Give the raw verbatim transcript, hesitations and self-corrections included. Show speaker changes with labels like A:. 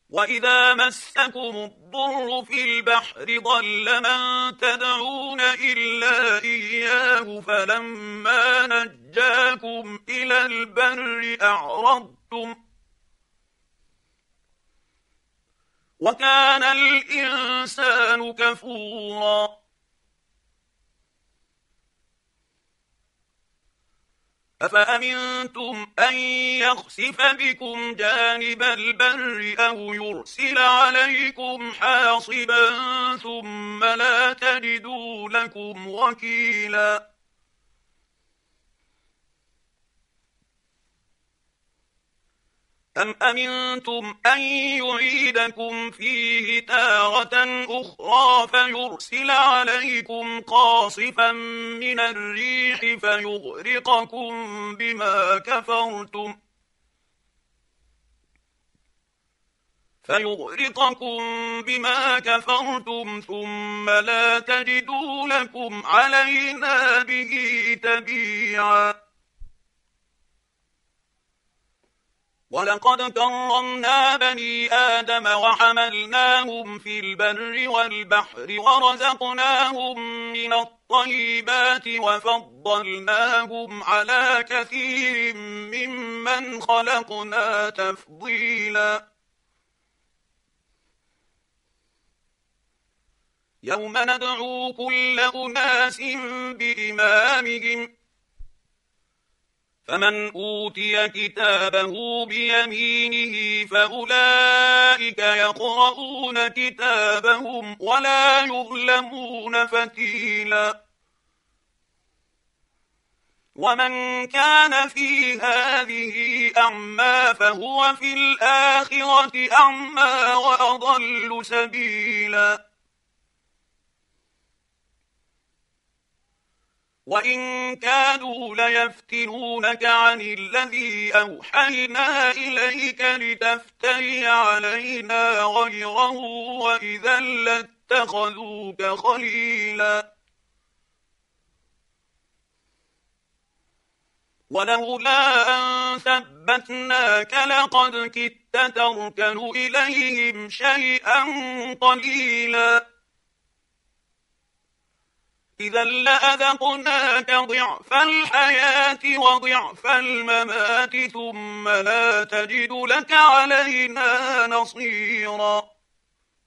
A: وإذا مسكم الضر في البحر ضل من تدعون إلا إياه فلما نجاكم إلى البر أعرضتم وكان الإنسان كفورا أفأمنتم أن يخسف بكم جانب البر أو يرسل عليكم حاصبا ثم لا تجدوا لكم وكيلا أم أمنتم أن يعيدكم فيه تارة أخرى فيرسل عليكم قاصفا من الريح فيغرقكم بما كفرتم فيغرقكم بما كفرتم ثم لا تجدوا لكم علينا به تبيعا ولقد كرمنا بني آدم وحملناهم في البر والبحر ورزقناهم من الطيبات وفضلناهم على كثير ممن خلقنا تفضيلا يوم ندعو كل أناس بإمامهم فمن أوتي كتابه بيمينه فأولئك يقرؤون كتابهم ولا يظلمون فتيلا ومن كان في هذه أعمى فهو في الآخرة أعمى وأضل سبيلا وإن كادوا ليفتنونك عن الذي أوحينا إليك لتفتري علينا غيره وإذا لاتخذوك خليلا ولولا أن ثبتناك لقد كدت تركن إليهم شيئا قليلا إذا لأذقناك ضعف الحياة وضعف الممات ثم لا تجد لك علينا نصيرا